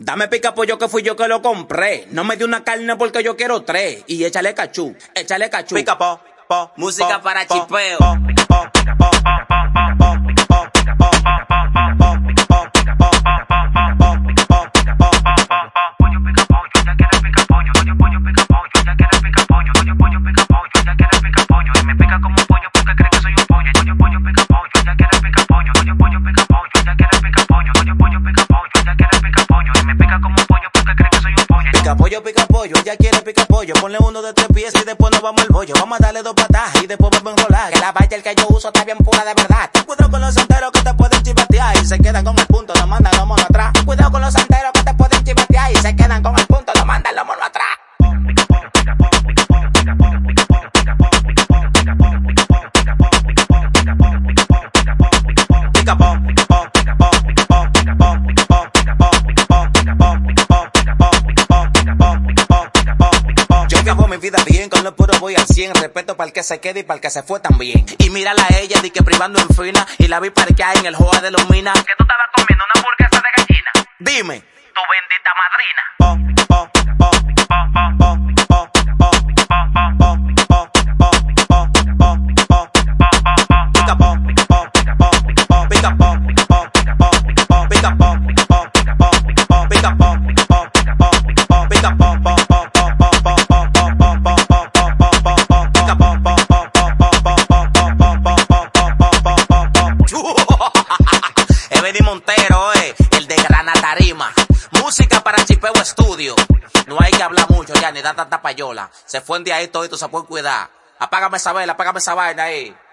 Dame pica pollo que fui yo que lo compré. No me dio una carne porque yo quiero tres. Y échale cachú, échale cachú. Pica po, música para chipeo. Pica pollo, ella quiere pica pollo. Ponle uno de tres pies y después nos vamos al bollo. Vamos a darle dos patadas y después vamos a enrolar. Que la valla el que yo uso está bien pura de verdad. Ten cuidado con los santeros que te pueden chivatear y se quedan con el punto, no mandan los monos atrás. Ten cuidado con los santeros que te pueden chivatear y se quedan con el punto, no mandan los monos atrás. Mi vida bien, con lo puro voy al 100. Respeto para el que se quede y para el que se fue también. Y mírala a ella, di que privando en fina. Y la vi parquear en el Joa de los Minas. Que tú estabas comiendo una hamburguesa de gallina. Dime. Tu bendita madrina. Eddie Montero, el de Grana Tarima. Música para Chipeo Estudio. No hay que hablar mucho ya, ni dar tanta payola. Se fue un día ahí todo, se puede cuidar. Apágame esa vela, apágame esa vaina ahí.